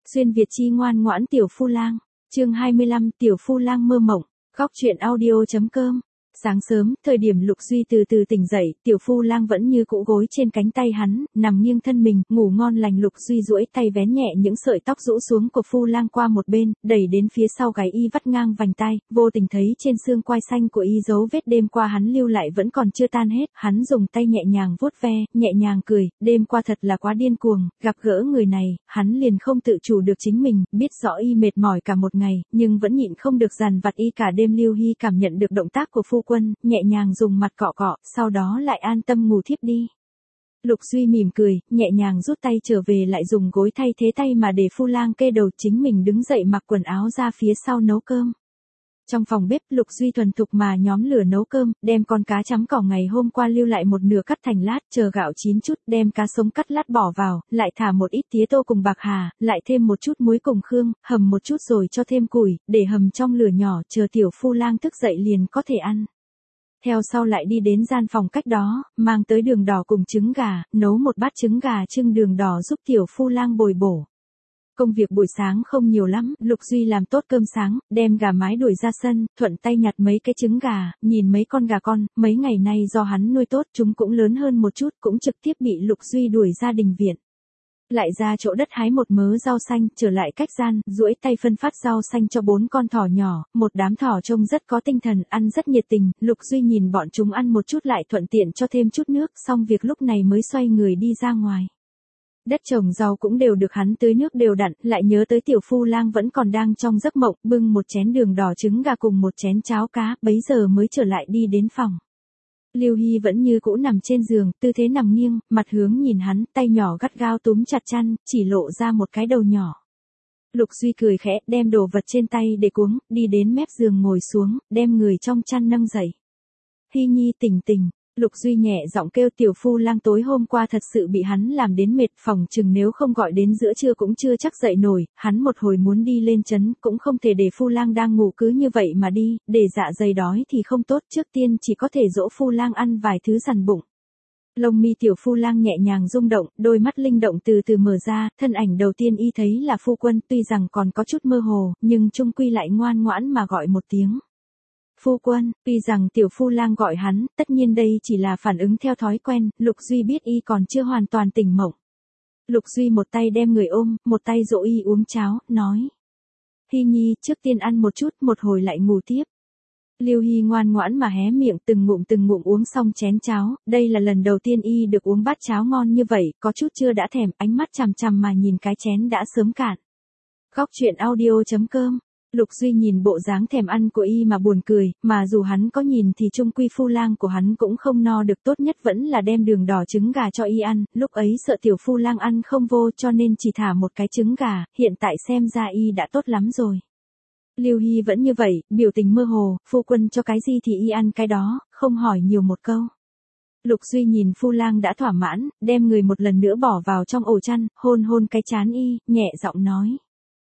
Xuyên Việt chi ngoan ngoãn tiểu phu lang. Chương 25, tiểu phu lang mơ mộng. Góc truyện audio.com. Sáng sớm, thời điểm Lục Duy từ từ tỉnh dậy, tiểu phu lang vẫn như cũ gối trên cánh tay hắn, nằm nghiêng thân mình, ngủ ngon lành. Lục Duy duỗi tay vén nhẹ những sợi tóc rũ xuống của phu lang qua một bên, đẩy đến phía sau gáy y vắt ngang vành tai, vô tình thấy trên xương quai xanh của y dấu vết đêm qua hắn lưu lại vẫn còn chưa tan hết. Hắn dùng tay nhẹ nhàng vuốt ve, nhẹ nhàng cười, đêm qua thật là quá điên cuồng, gặp gỡ người này, hắn liền không tự chủ được chính mình, biết rõ y mệt mỏi cả một ngày, nhưng vẫn nhịn không được dằn vặt y cả đêm. Lưu Hy cảm nhận được động tác của phu quân, nhẹ nhàng dùng mặt cọ cọ, sau đó lại an tâm ngủ thiếp đi. Lục Duy mỉm cười, nhẹ nhàng rút tay trở về, lại dùng gối thay thế tay mà để phu lang kê đầu, chính mình đứng dậy mặc quần áo ra phía sau nấu cơm. Trong phòng bếp, Lục Duy thuần thục mà nhóm lửa nấu cơm, đem con cá chấm cỏ ngày hôm qua lưu lại một nửa cắt thành lát, chờ gạo chín chút, đem cá sống cắt lát bỏ vào, lại thả một ít tía tô cùng bạc hà, lại thêm một chút muối cùng khương, hầm một chút rồi cho thêm củi, để hầm trong lửa nhỏ, chờ tiểu phu lang thức dậy liền có thể ăn. Theo sau lại đi đến gian phòng cách đó, mang tới đường đỏ cùng trứng gà, nấu một bát trứng gà trưng đường đỏ giúp tiểu phu lang bồi bổ. Công việc buổi sáng không nhiều lắm, Lục Duy làm tốt cơm sáng, đem gà mái đuổi ra sân, thuận tay nhặt mấy cái trứng gà, nhìn mấy con gà con, mấy ngày nay do hắn nuôi tốt chúng cũng lớn hơn một chút, cũng trực tiếp bị Lục Duy đuổi ra đình viện. Lại ra chỗ đất hái một mớ rau xanh, trở lại cách gian, duỗi tay phân phát rau xanh cho 4 con thỏ nhỏ, một đám thỏ trông rất có tinh thần, ăn rất nhiệt tình. Lục Duy nhìn bọn chúng ăn một chút lại thuận tiện cho thêm chút nước, xong việc lúc này mới xoay người đi ra ngoài. Đất trồng rau cũng đều được hắn tưới nước đều đặn, lại nhớ tới tiểu phu lang vẫn còn đang trong giấc mộng, bưng một chén đường đỏ trứng gà cùng một chén cháo cá, bấy giờ mới trở lại đi đến phòng. Lưu Hy vẫn như cũ nằm trên giường, tư thế nằm nghiêng, mặt hướng nhìn hắn, tay nhỏ gắt gao túm chặt chăn, chỉ lộ ra một cái đầu nhỏ. Lục Duy cười khẽ, đem đồ vật trên tay để cuống, đi đến mép giường ngồi xuống, đem người trong chăn nâng dậy. Hy Nhi tỉnh tỉnh. Lục Duy nhẹ giọng kêu. Tiểu phu lang tối hôm qua thật sự bị hắn làm đến mệt, phòng chừng nếu không gọi đến giữa trưa cũng chưa chắc dậy nổi, hắn một hồi muốn đi lên trấn, cũng không thể để phu lang đang ngủ cứ như vậy mà đi, để dạ dày đói thì không tốt, trước tiên chỉ có thể dỗ phu lang ăn vài thứ dằn bụng. Lông mi tiểu phu lang nhẹ nhàng rung động, đôi mắt linh động từ từ mở ra, thân ảnh đầu tiên y thấy là phu quân, tuy rằng còn có chút mơ hồ, nhưng chung quy lại ngoan ngoãn mà gọi một tiếng. Phu quân, tuy rằng tiểu phu lang gọi hắn, tất nhiên đây chỉ là phản ứng theo thói quen, Lục Duy biết y còn chưa hoàn toàn tỉnh mộng. Lục Duy một tay đem người ôm, một tay dỗ y uống cháo, nói. Hy Nhi, trước tiên ăn một chút, một hồi lại ngủ tiếp. Lưu Hy ngoan ngoãn mà hé miệng từng ngụm uống xong chén cháo, đây là lần đầu tiên y được uống bát cháo ngon như vậy, có chút chưa đã thèm, ánh mắt chằm chằm mà nhìn cái chén đã sớm cạn. Góc truyện audio.com. Lục Duy nhìn bộ dáng thèm ăn của y mà buồn cười, mà dù hắn có nhìn thì chung quy phu lang của hắn cũng không no được, tốt nhất vẫn là đem đường đỏ trứng gà cho y ăn, lúc ấy sợ tiểu phu lang ăn không vô cho nên chỉ thả một cái trứng gà, hiện tại xem ra y đã tốt lắm rồi. Lưu Hy vẫn như vậy, biểu tình mơ hồ, phu quân cho cái gì thì y ăn cái đó, không hỏi nhiều một câu. Lục Duy nhìn phu lang đã thỏa mãn, đem người một lần nữa bỏ vào trong ổ chăn, hôn hôn cái trán y, nhẹ giọng nói.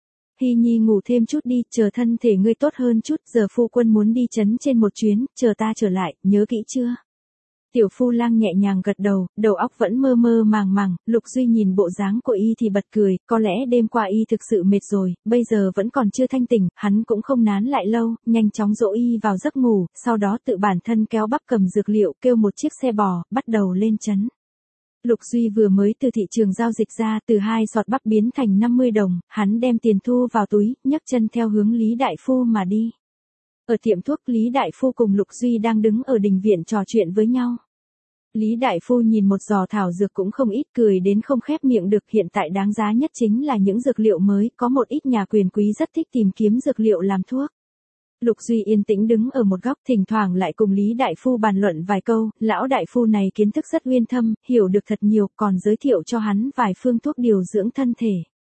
Hy Nhi ngủ thêm chút đi, chờ thân thể ngươi tốt hơn chút, giờ phu quân muốn đi trấn trên một chuyến, chờ ta trở lại, nhớ kỹ chưa? Tiểu phu lang nhẹ nhàng gật đầu, đầu óc vẫn mơ mơ màng màng, Lục Duy nhìn bộ dáng của y thì bật cười, có lẽ đêm qua y thực sự mệt rồi, bây giờ vẫn còn chưa thanh tỉnh, hắn cũng không nán lại lâu, nhanh chóng dỗ y vào giấc ngủ, sau đó tự bản thân kéo bắp cầm dược liệu, kêu một chiếc xe bò, bắt đầu lên trấn. Lục Duy vừa mới từ thị trường giao dịch ra, từ 2 sọt bắp biến thành 50 đồng, hắn đem tiền thu vào túi, nhấc chân theo hướng Lý Đại Phu mà đi. Ở tiệm thuốc, Lý Đại Phu cùng Lục Duy đang đứng ở đình viện trò chuyện với nhau. Lý Đại Phu nhìn một giò thảo dược cũng không ít, cười đến không khép miệng được, hiện tại đáng giá nhất chính là những dược liệu mới, có một ít nhà quyền quý rất thích tìm kiếm dược liệu làm thuốc. Lục Duy yên tĩnh đứng ở một góc, thỉnh thoảng lại cùng Lý Đại Phu bàn luận vài câu, lão Đại Phu này kiến thức rất uyên thâm, hiểu được thật nhiều, còn giới thiệu cho hắn vài phương thuốc điều dưỡng thân thể.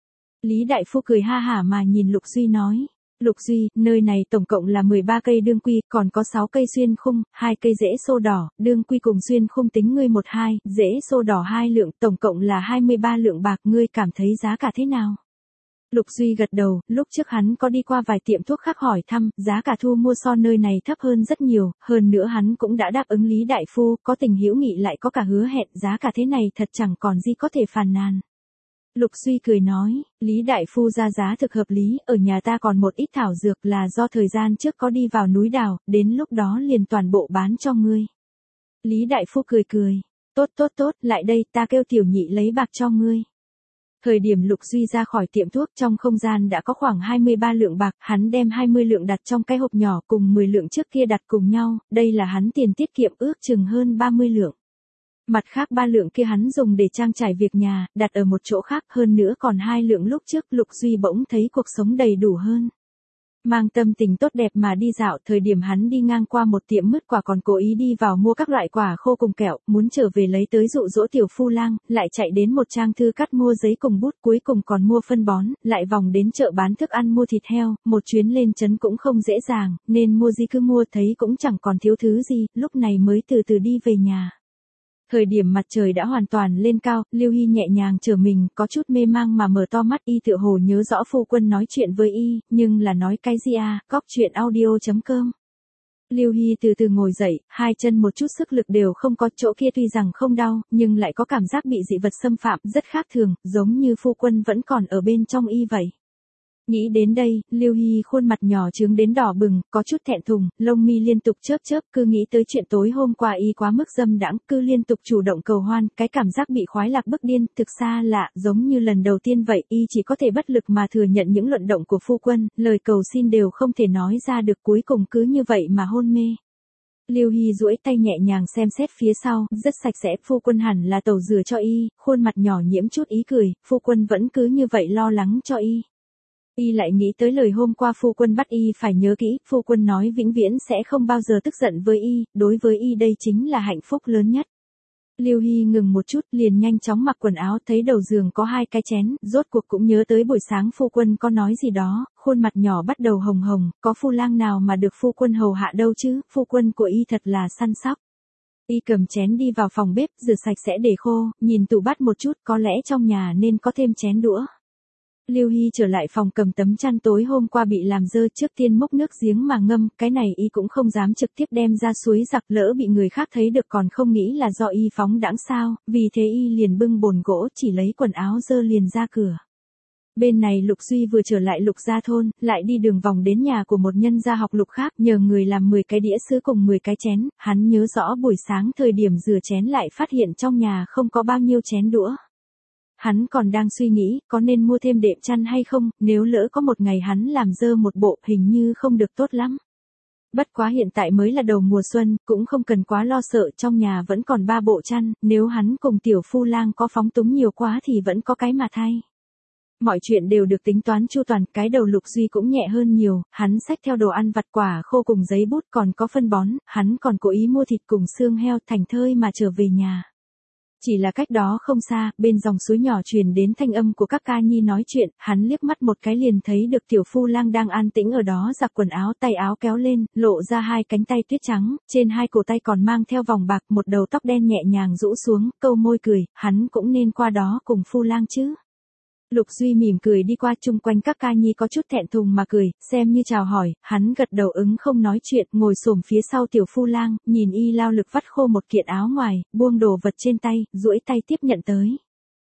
Lý Đại Phu cười ha hả mà nhìn Lục Duy nói. Lục Duy, nơi này tổng cộng là 13 cây đương quy, còn có 6 cây xuyên khung, 2 cây rễ xô đỏ, đương quy cùng xuyên khung tính ngươi 1-2, rễ xô đỏ 2 lượng, tổng cộng là 23 lượng bạc, ngươi cảm thấy giá cả thế nào? Lục Duy gật đầu, lúc trước hắn có đi qua vài tiệm thuốc khác hỏi thăm, giá cả thu mua so nơi này thấp hơn rất nhiều, hơn nữa hắn cũng đã đáp ứng Lý Đại Phu, có tình hữu nghị lại có cả hứa hẹn, giá cả thế này thật chẳng còn gì có thể phàn nàn. Lục Duy cười nói, Lý đại phu ra giá thực hợp lý, ở nhà ta còn một ít thảo dược là do thời gian trước có đi vào núi đào, đến lúc đó liền toàn bộ bán cho ngươi. Lý đại phu cười cười, tốt tốt tốt, lại đây ta kêu tiểu nhị lấy bạc cho ngươi. Thời điểm Lục Duy ra khỏi tiệm thuốc trong không gian đã có khoảng 23 lượng bạc, hắn đem 20 lượng đặt trong cái hộp nhỏ cùng 10 lượng trước kia đặt cùng nhau, đây là hắn tiền tiết kiệm ước chừng hơn 30 lượng. Mặt khác 3 lượng kia hắn dùng để trang trải việc nhà, đặt ở một chỗ khác, hơn nữa còn 2 lượng lúc trước Lục Duy bỗng thấy cuộc sống đầy đủ hơn. Mang tâm tình tốt đẹp mà đi dạo, thời điểm hắn đi ngang qua một tiệm mứt quả còn cố ý đi vào mua các loại quả khô cùng kẹo, muốn trở về lấy tới dụ dỗ tiểu phu lang, lại chạy đến một trang thư cắt mua giấy cùng bút, cuối cùng còn mua phân bón, lại vòng đến chợ bán thức ăn mua thịt heo, một chuyến lên trấn cũng không dễ dàng, nên mua gì cứ mua, thấy cũng chẳng còn thiếu thứ gì, lúc này mới từ từ đi về nhà. Thời điểm mặt trời đã hoàn toàn lên cao, Lưu Hy nhẹ nhàng trở mình, có chút mê mang mà mở to mắt, y tựa hồ nhớ rõ phu quân nói chuyện với y, nhưng là nói cái gì à, Cóc Truyện Audio.com. Lưu Hy từ từ ngồi dậy, hai chân một chút sức lực đều không có, chỗ kia tuy rằng không đau, nhưng lại có cảm giác bị dị vật xâm phạm, rất khác thường, giống như phu quân vẫn còn ở bên trong y vậy. Nghĩ đến đây, Lưu Hy khuôn mặt nhỏ trướng đến đỏ bừng, có chút thẹn thùng, lông mi liên tục chớp chớp, cứ nghĩ tới chuyện tối hôm qua y quá mức dâm đãng, cứ liên tục chủ động cầu hoan, cái cảm giác bị khoái lạc bức điên, thực xa lạ, giống như lần đầu tiên vậy, y chỉ có thể bất lực mà thừa nhận những luận động của phu quân, lời cầu xin đều không thể nói ra được, cuối cùng cứ như vậy mà hôn mê. Lưu Hy duỗi tay nhẹ nhàng xem xét phía sau, rất sạch sẽ, phu quân hẳn là tẩu rửa cho y, khuôn mặt nhỏ nhiễm chút ý cười, phu quân vẫn cứ như vậy lo lắng cho y. Y lại nghĩ tới lời hôm qua phu quân bắt y phải nhớ kỹ, phu quân nói vĩnh viễn sẽ không bao giờ tức giận với y, đối với y đây chính là hạnh phúc lớn nhất. Lưu Hy ngừng một chút, liền nhanh chóng mặc quần áo, thấy đầu giường có 2 cái chén, rốt cuộc cũng nhớ tới buổi sáng phu quân có nói gì đó, khuôn mặt nhỏ bắt đầu hồng hồng, có phu lang nào mà được phu quân hầu hạ đâu chứ, phu quân của y thật là săn sóc. Y cầm chén đi vào phòng bếp, rửa sạch sẽ để khô, nhìn tủ bát một chút, có lẽ trong nhà nên có thêm chén đũa. Lưu Hy trở lại phòng cầm tấm chăn tối hôm qua bị làm dơ, trước tiên múc nước giếng mà ngâm, cái này y cũng không dám trực tiếp đem ra suối giặt, lỡ bị người khác thấy được còn không nghĩ là do y phóng đãng sao, vì thế y liền bưng bồn gỗ chỉ lấy quần áo dơ liền ra cửa. Bên này Lục Duy vừa trở lại Lục gia thôn, lại đi đường vòng đến nhà của một nhân gia học Lục khác, nhờ người làm 10 cái đĩa sứ cùng 10 cái chén, hắn nhớ rõ buổi sáng thời điểm rửa chén lại phát hiện trong nhà không có bao nhiêu chén đũa. Hắn còn đang suy nghĩ, có nên mua thêm đệm chăn hay không, nếu lỡ có một ngày hắn làm dơ một bộ, hình như không được tốt lắm. Bất quá hiện tại mới là đầu mùa xuân, cũng không cần quá lo sợ, trong nhà vẫn còn 3 bộ chăn, nếu hắn cùng tiểu phu lang có phóng túng nhiều quá thì vẫn có cái mà thay. Mọi chuyện đều được tính toán chu toàn, cái đầu Lục Duy cũng nhẹ hơn nhiều, hắn xách theo đồ ăn vặt quả khô cùng giấy bút, còn có phân bón, hắn còn cố ý mua thịt cùng xương heo, thành thơi mà trở về nhà. Chỉ là cách đó không xa, bên dòng suối nhỏ truyền đến thanh âm của các ca nhi nói chuyện, hắn liếc mắt một cái liền thấy được tiểu phu lang đang an tĩnh ở đó giặt quần áo, tay áo kéo lên, lộ ra 2 cánh tay tuyết trắng, trên 2 cổ tay còn mang theo vòng bạc, một đầu tóc đen nhẹ nhàng rũ xuống, câu môi cười, hắn cũng nên qua đó cùng phu lang chứ. Lục Duy mỉm cười đi qua, chung quanh các ca nhi có chút thẹn thùng mà cười, xem như chào hỏi, hắn gật đầu ứng không nói chuyện, ngồi xổm phía sau tiểu phu lang, nhìn y lao lực vắt khô một kiện áo ngoài, buông đồ vật trên tay, duỗi tay tiếp nhận tới.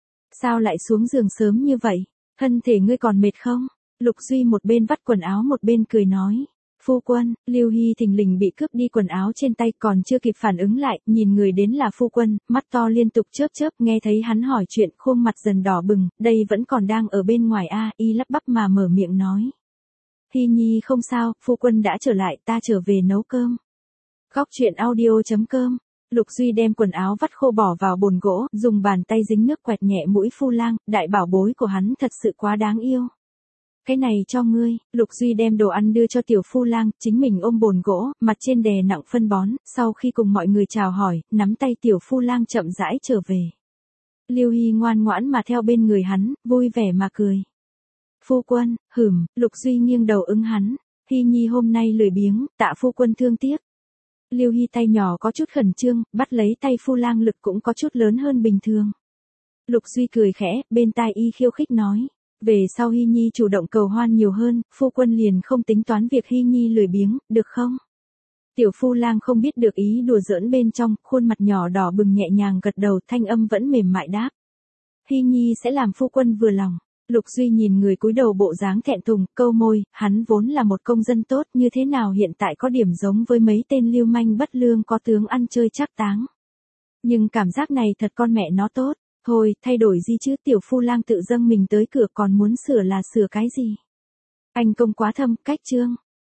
Sao lại xuống giường sớm như vậy? Thân thể ngươi còn mệt không? Lục Duy một bên vắt quần áo một bên cười nói. Phu quân, Lưu Hy thình lình bị cướp đi quần áo trên tay, còn chưa kịp phản ứng lại, nhìn người đến là phu quân, mắt to liên tục chớp chớp, nghe thấy hắn hỏi chuyện, khuôn mặt dần đỏ bừng, đây vẫn còn đang ở bên ngoài a, y lắp bắp mà mở miệng nói. Hy nhi không sao, phu quân đã trở lại, ta trở về nấu cơm. Cóc Truyện Audio.com. Lục Duy đem quần áo vắt khô bỏ vào bồn gỗ, dùng bàn tay dính nước quẹt nhẹ mũi phu lang, đại bảo bối của hắn thật sự quá đáng yêu. Cái này cho ngươi, Lục Duy đem đồ ăn đưa cho tiểu phu lang, chính mình ôm bồn gỗ, mặt trên đè nặng phân bón, sau khi cùng mọi người chào hỏi, nắm tay tiểu phu lang chậm rãi trở về. Lưu Hy ngoan ngoãn mà theo bên người hắn, vui vẻ mà cười. Phu quân, Lục Duy nghiêng đầu ứng hắn, Hy nhi hôm nay lười biếng, tạ phu quân thương tiếc. Lưu Hy tay nhỏ có chút khẩn trương, bắt lấy tay phu lang lực cũng có chút lớn hơn bình thường. Lục Duy cười khẽ, bên tai y khiêu khích nói. Về sau Hy nhi chủ động cầu hoan nhiều hơn, phu quân liền không tính toán việc Hy nhi lười biếng, được không? Tiểu phu lang không biết được ý đùa giỡn bên trong, khuôn mặt nhỏ đỏ bừng nhẹ nhàng gật đầu, thanh âm vẫn mềm mại đáp. Hy Nhi sẽ làm phu quân vừa lòng. Lục Duy nhìn người cúi đầu bộ dáng thẹn thùng, câu môi, hắn vốn là một công dân tốt, như thế nào hiện tại có điểm giống với mấy tên lưu manh bất lương có tướng ăn chơi trác táng. Nhưng cảm giác này thật con mẹ nó tốt, thôi, thay đổi gì chứ, tiểu phu lang tự dâng mình tới cửa còn muốn sửa là sửa cái gì. Anh công quá thâm, cách chương.